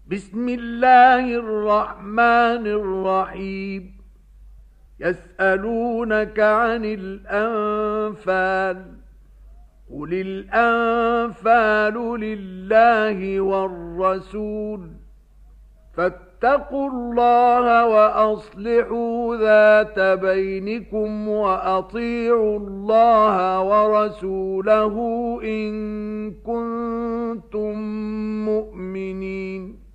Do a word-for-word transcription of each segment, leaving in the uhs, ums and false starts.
بسم الله الرحمن الرحيم. يسألونك عن الأنفال، قل الأنفال لله والرسول، فاتقوا الله وأصلحوا ذات بينكم وأطيعوا الله ورسوله إن كنتم مؤمنين.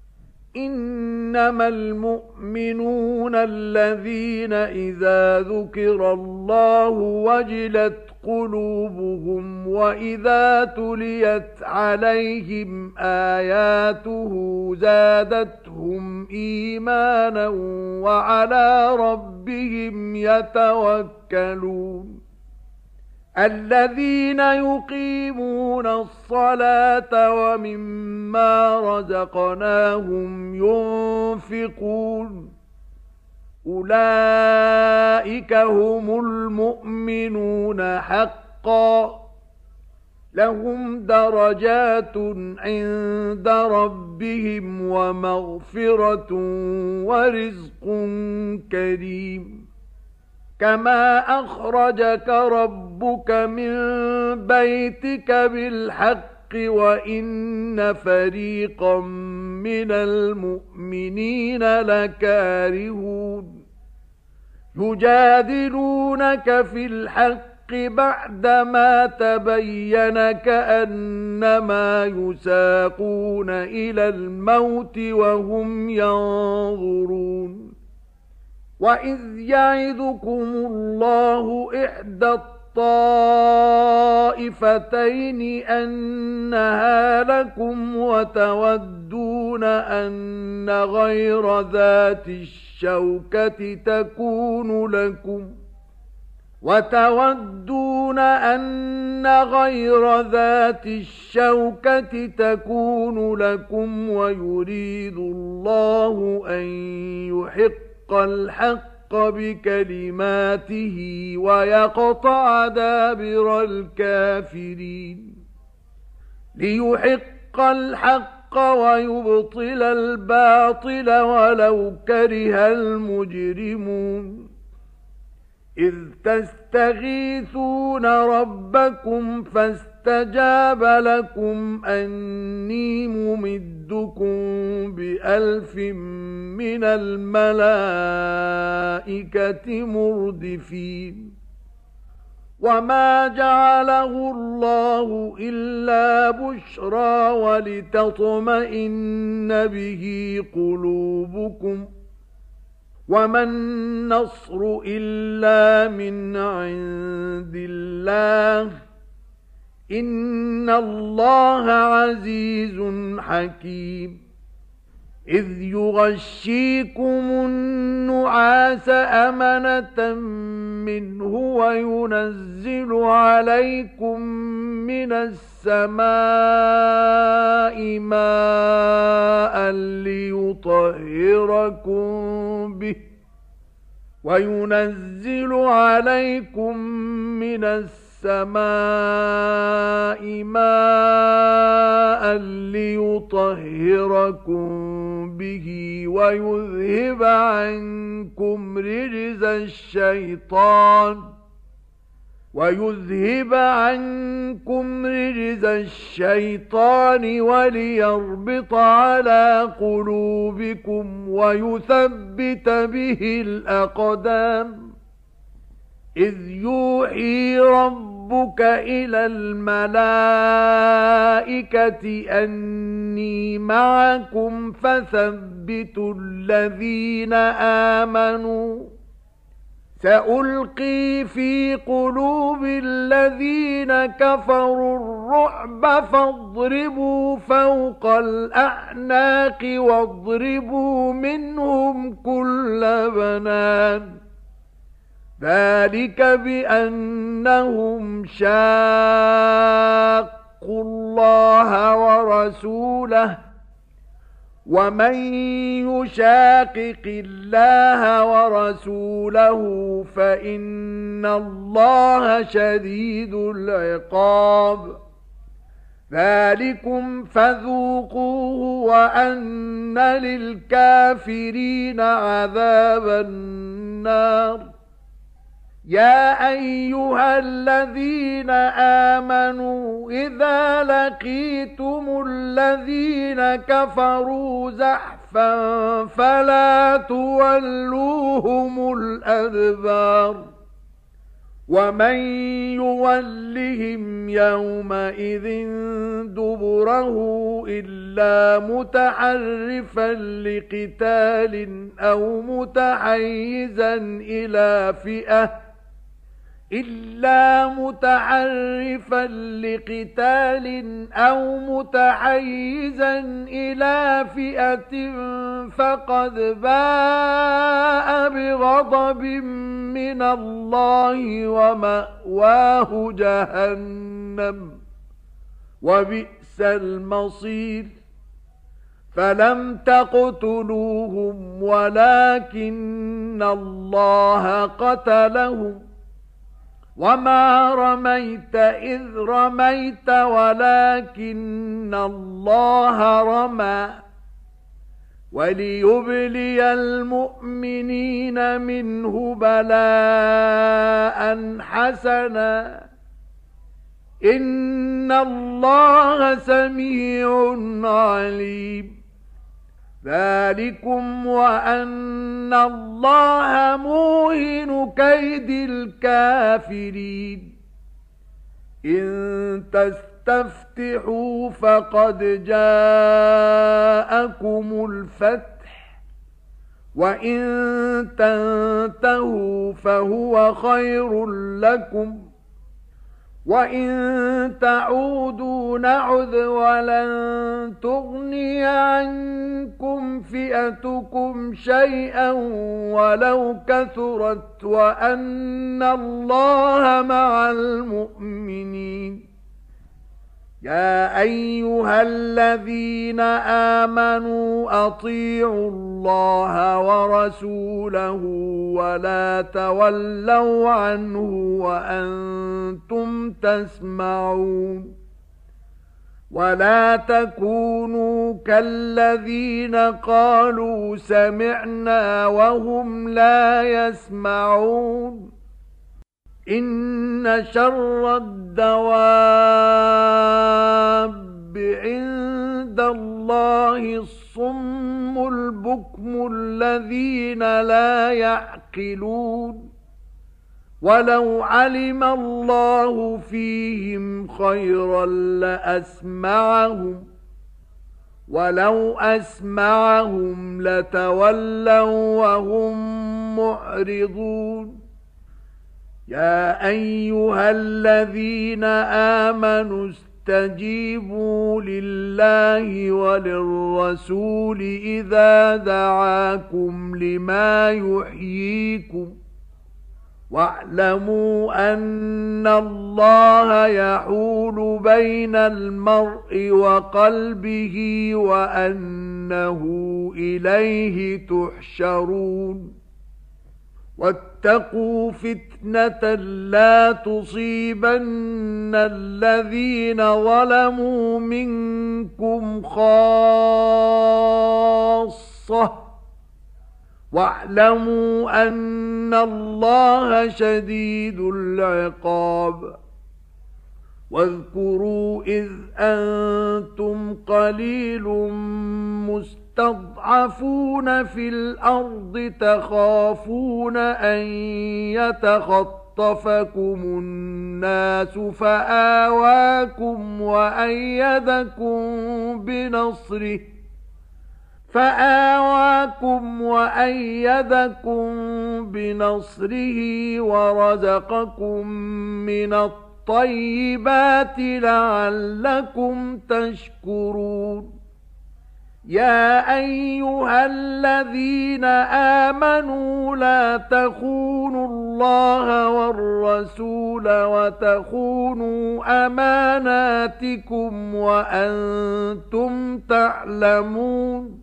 إنما المؤمنون الذين إذا ذكر الله وجلت قلوبهم وإذا تليت عليهم آياته زادتهم إيمانا وعلى ربهم يتوكلون. الذين يقيمون الصلاة ومما رزقناهم ينفقون، أولئك هم المؤمنون حقا، لهم درجات عند ربهم ومغفرة ورزق كريم. كما أخرجك ربك من بيتك بالحق وإن فريقا من المؤمنين لكارهون، يجادلونك في الحق بعدما تبين كأنما يساقون إلى الموت وهم ينظرون. وَإِذْ يَعِدُكُمُ اللَّهُ إِحْدَى الطَّائِفَتَيْنِ أَنَّهَا لَكُمْ وَتَوَدُّونَ أَنَّ غَيْرَ ذَاتِ الشَّوْكَةِ تَكُونُ لَكُمْ وَتَوَدُّونَ أَنَّ غَيْرَ ذَاتِ الشَّوْكَةِ تَكُونُ لَكُمْ وَيُرِيدُ اللَّهُ أَن يُحِقَّ الحق بكلماته ويقطع دابر الكافرين، ليحق الحق ويبطل الباطل ولو كره المجرمون. إذ تستغيثون ربكم فاستجاب لكم أني ممدكم بألف من الملائكة مردفين. وما جعله الله إلا بشرى ولتطمئن به قلوبكم، وما النصر إلا من عند الله، إن الله عزيز حكيم. إذ يغشيكم النعاس أمنة منه وينزل عليكم من السماء ماء ليطهركم به وينزل عليكم من السماء ماء ليطهركم به ويذهب عنكم رجز الشيطان ويذهب عنكم رجز الشيطان وليربط على قلوبكم ويثبت به الأقدام. إذ يوحي ربك إلى الملائكة أني معكم فثبتوا الذين آمنوا، سألقي في قلوب الذين كفروا الرعب فاضربوا فوق الأعناق واضربوا منهم كل بنان. ذلك بأنهم شاقوا الله ورسوله، ومن يشاقق الله ورسوله فإن الله شديد العقاب. ذلكم فذوقوه وأن للكافرين عذاب النار يا أيها الذين آمنوا إذا لقيتم الذين كفروا زحفا فلا تولوهم الأدبار ومن يولهم يومئذ دبره إلا متحرفا لقتال أو متحيزا إلى فئة إلا متحرفا لقتال أو متحيزا إلى فئة فقد باء بغضب من الله ومأواه جهنم وبئس المصير فلم تقتلوهم ولكن الله قتلهم وما رميت إذ رميت ولكن الله رمى وليبلي المؤمنين منه بلاء حسنا إن الله سميع عليم ذلكم وأن الله موهن كيد الكافرين إن تستفتحوا فقد جاءكم الفتح وإن تنتهوا فهو خير لكم وإن تعودوا نعد ولن تغني عنكم فئتكم شيئا ولو كثرت وأن الله مع المؤمنين يا أيها الذين آمنوا أطيعوا الله ورسوله ولا تولوا عنه وأنتم تسمعون ولا تكونوا كالذين قالوا سمعنا وهم لا يسمعون إن شر الدواب عند الله الصم البكم الذين لا يعقلون ولو علم الله فيهم خيرا لأسمعهم ولو أسمعهم لتولوا وهم معرضون يا أيها الذين آمنوا استجيبوا لله وللرسول إذا دعاكم لما يحييكم واعلموا أن الله يحول بين المرء وقلبه وأنه إليه تحشرون واتقوا فتنة لا تصيبن الذين ظلموا منكم خاصة واعلموا أن الله شديد العقاب واذكروا إذ أنتم قليل مستضعفون في الأرض تخافون أن يتخطفكم الناس فآواكم وأيدكم بنصره فآواكم وأيدكم بنصره ورزقكم من الطيبات لعلكم تشكرون يا أيها الذين آمنوا لا تخونوا الله والرسول وتخونوا أماناتكم وأنتم تعلمون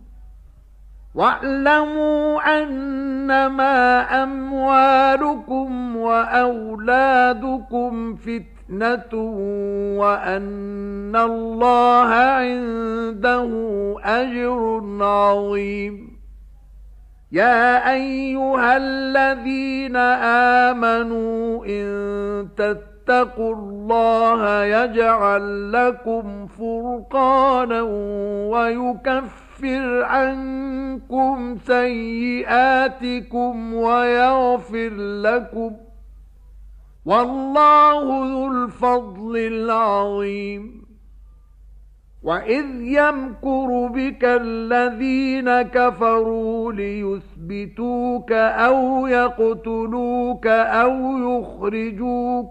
واعلموا أنما أموالكم وأولادكم فتنة فِتْنَةٌ وَأَنَّ اللَّهَ عِندَهُ أَجْرٌ عَظِيمٌ يَا أَيُّهَا الَّذِينَ آمَنُوا إِن تَتَّقُوا اللَّهَ يَجْعَل لَّكُمْ فُرْقَانًا وَيُكَفِّرْ عَنكُمْ سَيِّئَاتِكُمْ وَيَغْفِرْ لَكُمْ وَاللَّهُ ذُو الْفَضْلِ الْعَظِيمِ وَإِذْ يَمْكُرُ بِكَ الَّذِينَ كَفَرُوا لِيُثْبِتُوكَ أَوْ يَقْتُلُوكَ أَوْ يُخْرِجُوكَ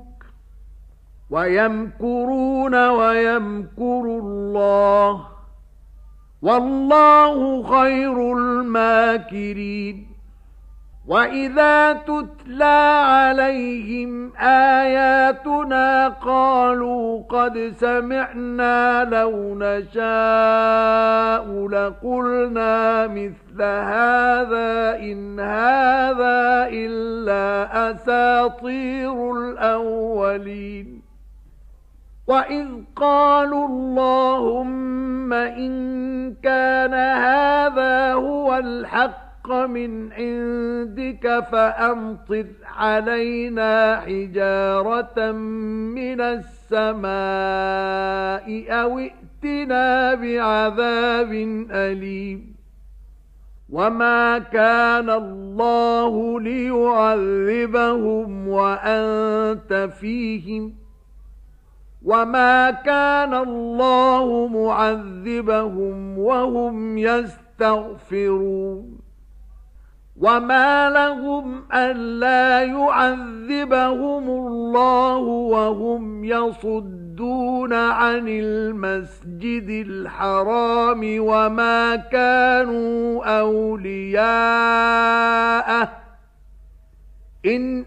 وَيَمْكُرُونَ وَيَمْكُرُ اللَّهُ وَاللَّهُ خَيْرُ الْمَاكِرِينَ وَإِذَا تُتْلَى عَلَيْهِمْ آيَاتُنَا قَالُوا قَدْ سَمِعْنَا لَوْ نَشَاءُ لَقُلْنَا مِثْلَ هَذَا إِنْ هَذَا إِلَّا أَسَاطِيرُ الْأَوَّلِينَ وَإِذْ قَالُوا اللَّهُمَّ إِنْ كَانَ هَذَا هُوَ الْحَقُّ مِنْ عِنْدِكَ فَأَمْطِرْ عَلَيْنَا حِجَارَةً مِنَ السَّمَاءِ أَوْ ائْتِنَا بِعَذَابٍ أَلِيمٍ وَمَا كَانَ اللَّهُ لِيُعَذِّبَهُمْ وَأَنْتَ فِيهِمْ وَمَا كَانَ اللَّهُ مُعَذِّبَهُمْ وَهُمْ يَسْتَغْفِرُونَ وَمَا لَهُمْ أَلَّا يُعَذِّبَهُمُ اللَّهُ وَهُمْ يَصُدُّونَ عَنِ الْمَسْجِدِ الْحَرَامِ وَمَا كَانُوا أَوْلِيَاءَهُ إِنْ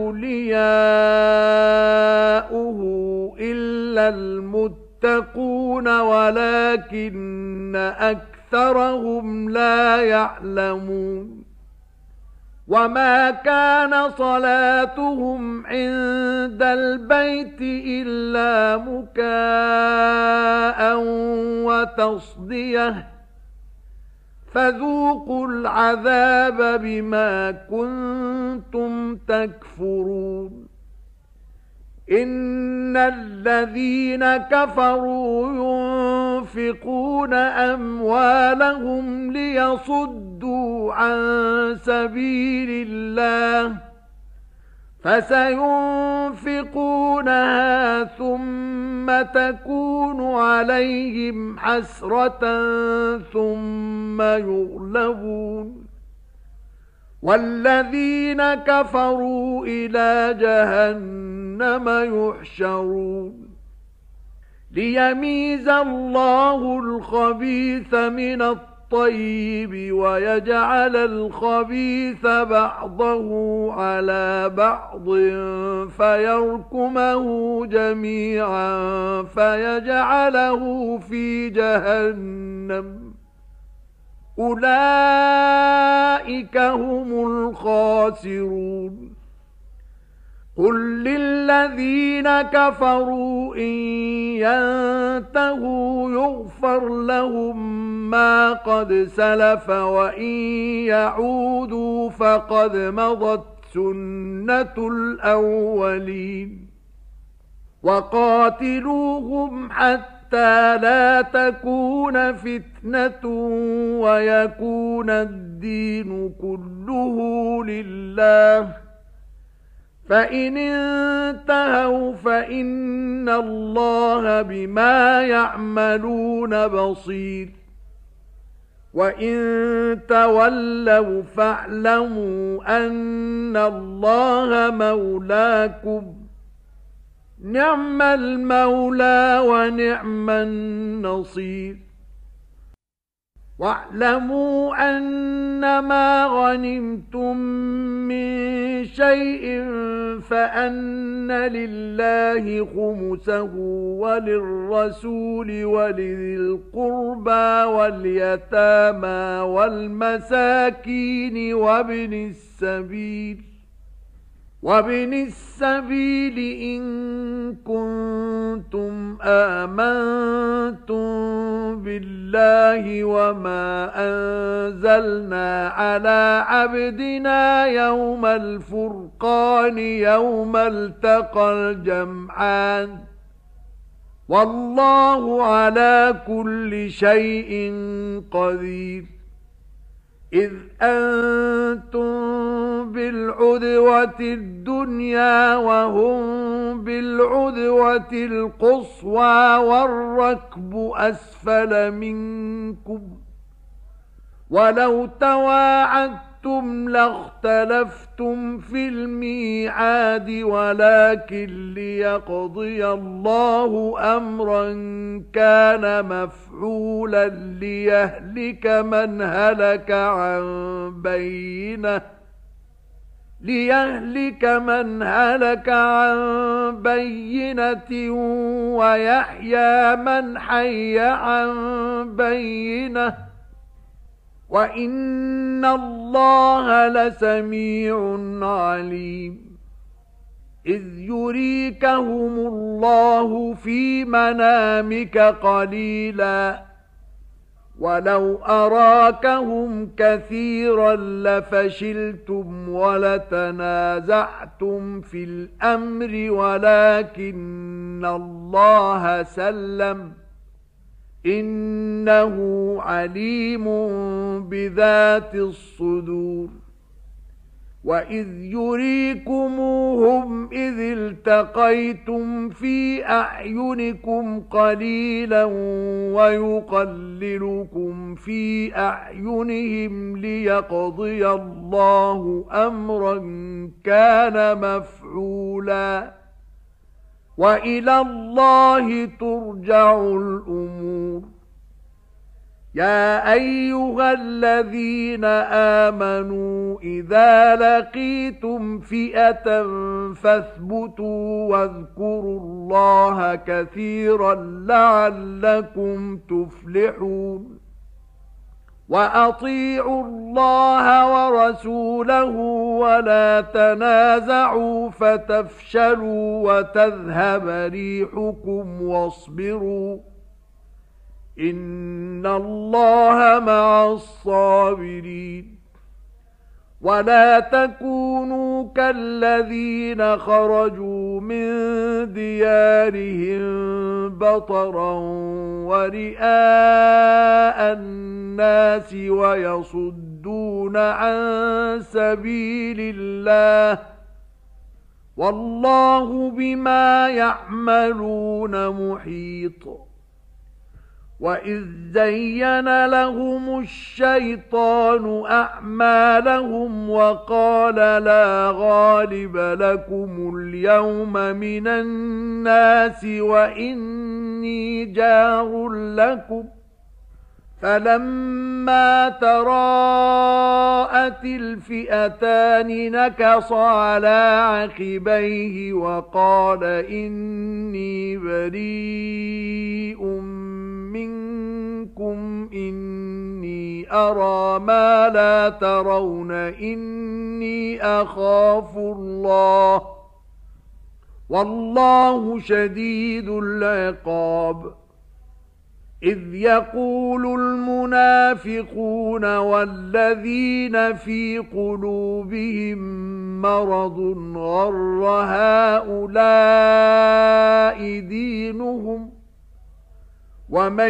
أَوْلِيَاؤُهُ إِلَّا الْمُتَّقُونَ وَلَكِنَّ أَكْثَرَهُمْ لَا يَعْلَمُونَ وَمَا كَانَ صَلَاتُهُمْ عِندَ الْبَيْتِ إِلَّا مُكَاءً وَتَصْدِيَةً فَذُوقُوا الْعَذَابَ بِمَا كُنتُمْ تَكْفُرُونَ إِنَّ الَّذِينَ كَفَرُوا يُنْفِقُونَ أَمْوَالَهُمْ لِيَصُدُّوا عَن سَبِيلِ اللَّهِ فَسَيُنْفِقُونَهَا ثُمَّ تَكُونُ عَلَيْهِمْ حَسْرَةً ثُمَّ يُغْلَبُونَ وَالَّذِينَ كَفَرُوا إِلَى جَهَنَّمَ يُحْشَرُونَ لِيَمِيزَ اللَّهُ الْخَبِيثَ مِنَ الطَّيِّبِ وَيَجْعَلَ الْخَبِيثَ بَعْضَهُ عَلَى بَعْضٍ فَيَرْكُمَهُ جَمِيعًا فَيَجْعَلَهُ فِي جَهَنَّمَ أُولَئِكَ هُمُ الْخَاسِرُونَ قُل لِّلَّذِينَ كَفَرُوا إِن يَنتَهُوا يُغْفَرْ لَهُم مَّا قَدْ سَلَفَ وَإِن يَعُودُوا فَقَدْ مَضَتْ سُنَّةُ الْأَوَّلِينَ وَقَاتِلُوهُمْ حَتَّى لَا تَكُونَ فِتْنَةٌ وَيَكُونَ الدِّينُ كُلُّهُ لِلَّهِ فَإِنِ انتهوا فَإِنَّ اللَّهَ بِمَا يَعْمَلُونَ بَصِيرٌ وَإِن تَوَلَّوْا فَاعْلَمُوا أَنَّ اللَّهَ مَوْلَاكُمْ نِعْمَ الْمَوْلَى وَنِعْمَ النَّصِيرُ وَاعْلَمُوا أَنَّمَا غَنِمْتُم مِّن شَيْءٍ فَأَنَّ لِلَّهِ خُمُسَهُ وَلِلرَّسُولِ وَلِذِي الْقُرْبَى وَالْيَتَامَى وَالْمَسَاكِينِ وَابْنِ السَّبِيلِ وابن السبيل إن كنتم آمنتم بالله وما أنزلنا على عبدنا يوم الفرقان يوم التقى الجمعان والله على كل شيء قدير إذ أنتم بالعدوة الدنيا وهم بالعدوة القصوى والركب أسفل منكم ولو تواعدتم لاختلفتم في الميعاد ولكن ليقضي الله أمرا كان مفعولا ليهلك من هلك عن بينه ليهلك من هلك عن بينة ويحيى من حي عن بينة وإن الله لسميع عليم إذ يريكهم الله في منامك قليلا ولو أراكهم كثيرا لفشلتم ولتنازعتم في الأمر ولكن الله سلم إنه عليم بذات الصدور وإذ يريكموهم إذ التقيتم في أعينكم قليلا ويقللكم في أعينهم ليقضي الله أمرا كان مفعولا وإلى الله ترجع الأمور يا أيها الذين آمنوا إذا لقيتم فئة فاثبتوا واذكروا الله كثيرا لعلكم تفلحون وأطيعوا الله ورسوله ولا تنازعوا فتفشلوا وتذهب ريحكم واصبروا إن الله مع الصابرين ولا تكونوا كالذين خرجوا من ديارهم بطرا ورئاء الناس ويصدون عن سبيل الله والله بما يعملون محيط وإذ زين لهم الشيطان أعمالهم وقال لا غالب لكم اليوم من الناس وإني جار لكم فلما تراءت الفئتان نكص على عقبيه وقال إني بريء منكم إني أرى ما لا ترون إني أخاف الله والله شديد العقاب إذ يقول المنافقون والذين في قلوبهم مرض غر هؤلاء دينهم ومن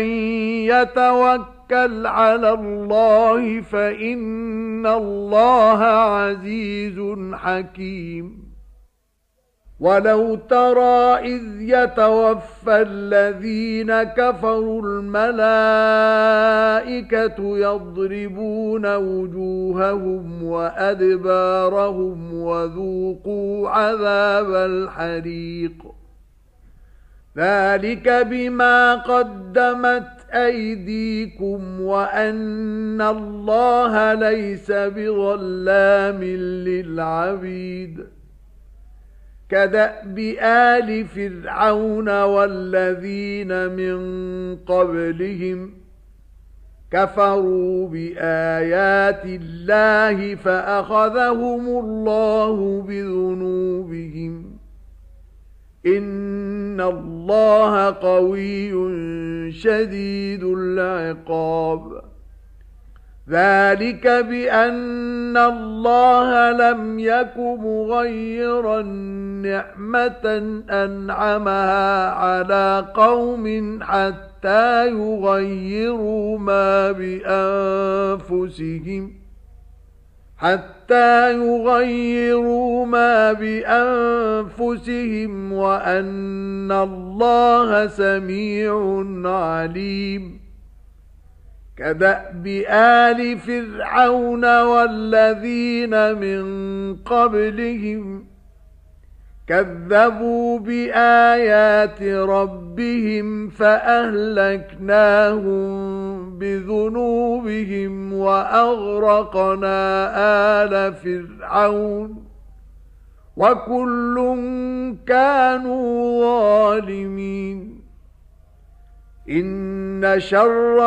يتوكل على الله فإن الله عزيز حكيم ولو ترى إذ يتوفى الذين كفروا الملائكة يضربون وجوههم وأدبارهم وذوقوا عذاب الحريق ذلك بما قدمت أيديكم وأن الله ليس بظلام للعبيد كدأب آل فرعون والذين من قبلهم كفروا بآيات الله فأخذهم الله بذنوبهم إن الله قوي شديد العقاب ذلك بأن الله لم يك مغيرا نعمة أنعمها على قوم حتى يغيروا ما بأنفسهم حتى يغيروا ما بأنفسهم وأن الله سميع عليم كدأب آل فرعون والذين من قبلهم كذبوا بآيات ربهم فأهلكناهم بذنوبهم وأغرقنا آل فرعون وكل كانوا ظالمين إن شر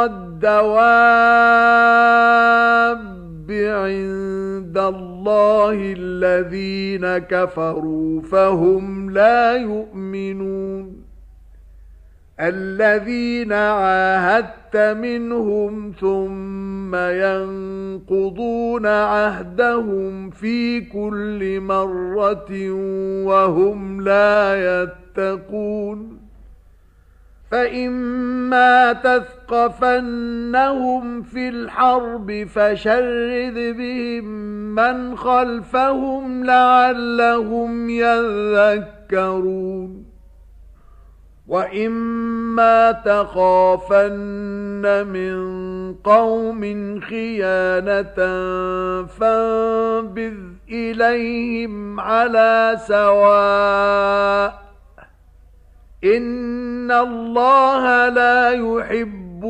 الدواب عند الله الذين كفروا فهم لا يؤمنون الذين عاهدت منهم ثم ينقضون عهدهم في كل مرة وهم لا يتقون فإما تثقفنهم في الحرب فشرد بهم من خلفهم لعلهم يذكرون وإما تخافن من قوم خيانة فانبذ إليهم على سواء إن الله لا يحب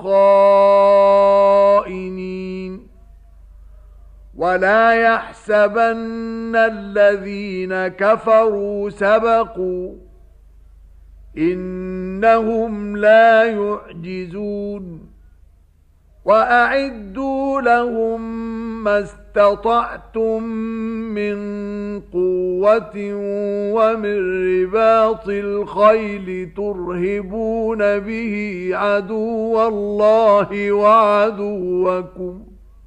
الخائنين ولا يحسبن الذين كفروا سبقوا إنهم لا يعجزون وأعدوا لهم ما استطعتم من قوة ومن رباط الخيل ترهبون به عدو الله وعدوكم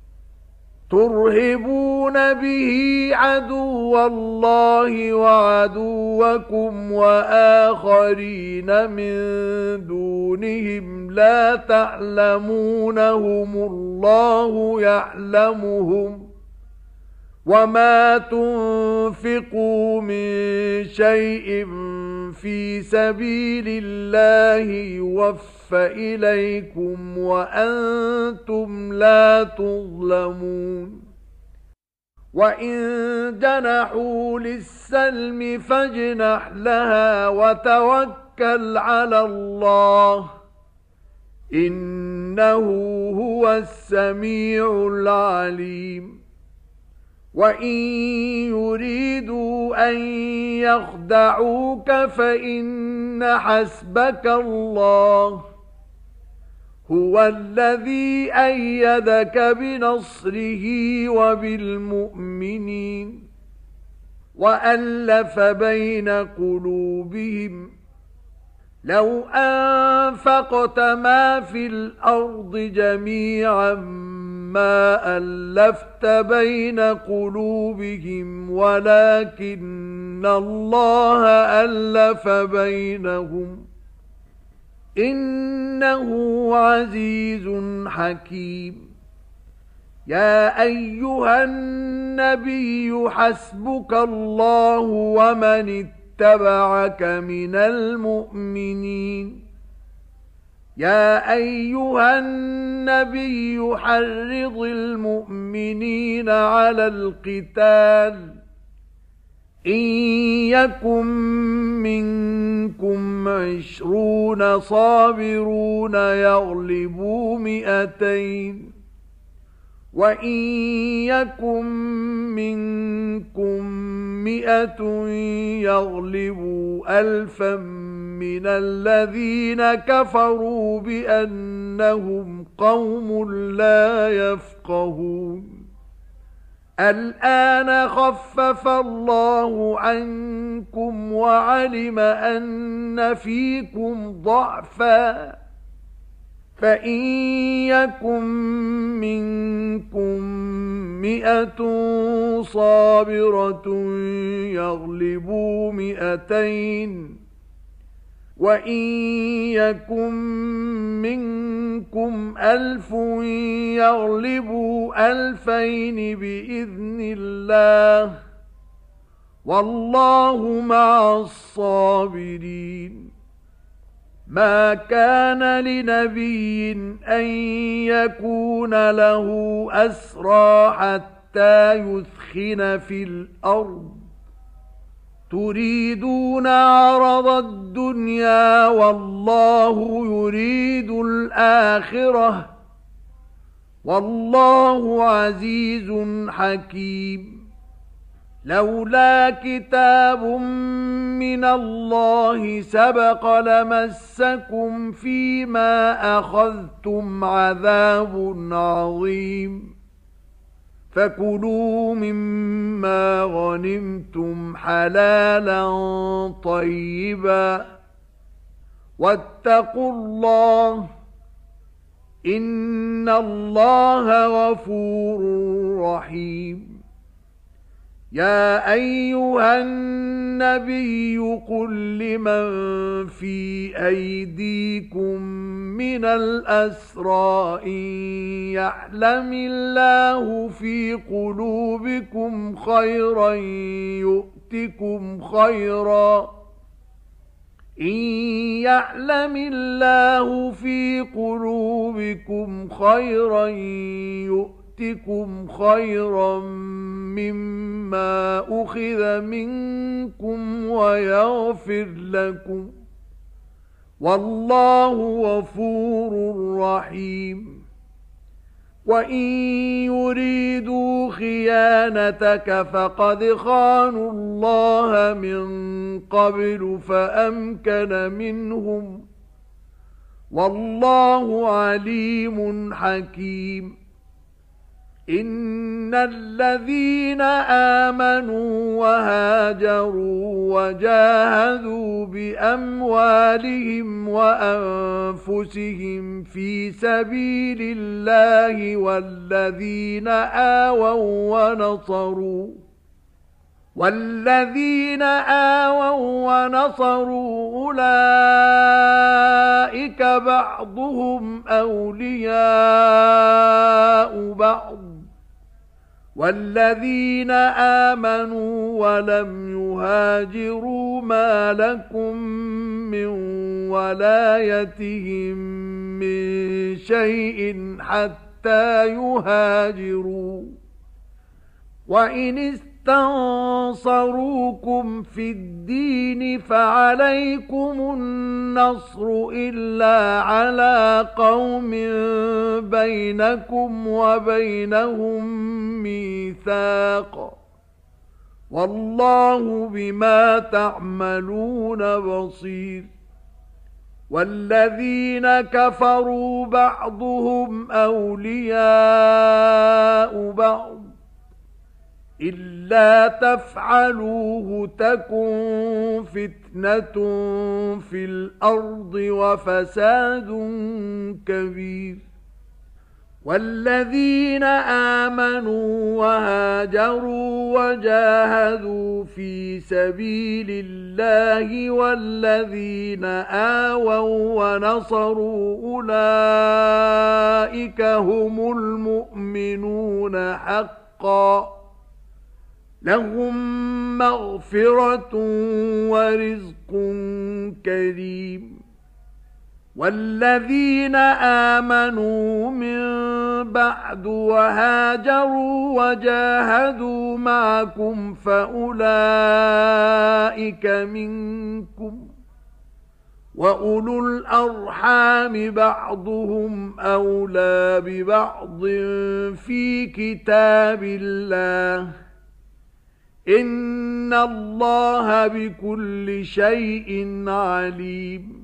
ترهبون به عدو الله وعدوكم وآخرين من دونهم لا تعلمونهم الله يعلمهم وما تنفقوا من شيء في سبيل الله يوفى إليكم وأنتم لا تظلمون وإن جنحوا للسلم فاجنح لها وتوكل على الله إنه هو السميع العليم وإن يريدوا أن يخدعوك فإن حسبك الله هو الذي أيدك بنصره وبالمؤمنين وألف بين قلوبهم لو أنفقت ما في الأرض جميعا ما ألفت بين قلوبهم ولكن الله ألف بينهم إنه عزيز حكيم يا أيها النبي حسبك الله ومن اتبعك من المؤمنين يا أيها النبي حرض المؤمنين على القتال إن يكن منكم عشرون صابرون يغلبوا مئتين وإن يكن منكم مئة يغلبوا ألفا من الذين كفروا بأنهم قوم لا يفقهون الآن خفف الله عنكم وعلم أن فيكم ضعفا فإن يكن منكم مئة صابرة يغلبوا مئتين وإن يكن منكم ألف يغلبوا ألفين بإذن الله والله مع الصابرين ما كان لنبي أن يكون له أسرى حتى يثخن في الأرض تريدون عرض الدنيا والله يريد الآخرة والله عزيز حكيم لولا كتاب من الله سبق لمسكم فيما أخذتم عذاب عظيم فكلوا مما غنمتم حلالا طيبا واتقوا الله إن الله غفور رحيم يا أيها النبي قل لمن في أيديكم من الأسرى إن يعلم الله في قلوبكم خيرا يؤتكم خيرا إن يعلم الله في قلوبكم خيرا يؤتكم يؤتكم خيرا مما أخذ منكم ويغفر لكم والله غفور رحيم وإن يريدوا خيانتك فقد خانوا الله من قبل فأمكن منهم والله عليم حكيم إن الذين آمنوا وهاجروا وجاهدوا بأموالهم وأنفسهم في سبيل الله والذين آووا ونصروا والذين آووا ونصروا أولئك بعضهم أولياء بعض والذين آمنوا ولم يهاجروا ما لكم من ولايتهم من شيء حتى يهاجروا وإن استنصروكم في الدين فعليكم النصر إلا على قوم بينكم وبينهم ميثاق والله بما تعملون بصير والذين كفروا بعضهم أولياء بعض إلا تفعلوه تكن فتنة في الأرض وفساد كبير والذين آمنوا وهاجروا وجاهدوا في سبيل الله والذين آووا ونصروا أولئك هم المؤمنون حقا لهم مغفرة ورزق كريم والذين آمنوا من بعد وهاجروا وجاهدوا معكم فأولئك منكم وأولو الأرحام بعضهم أولى ببعض في كتاب الله إن الله بكل شيء عليم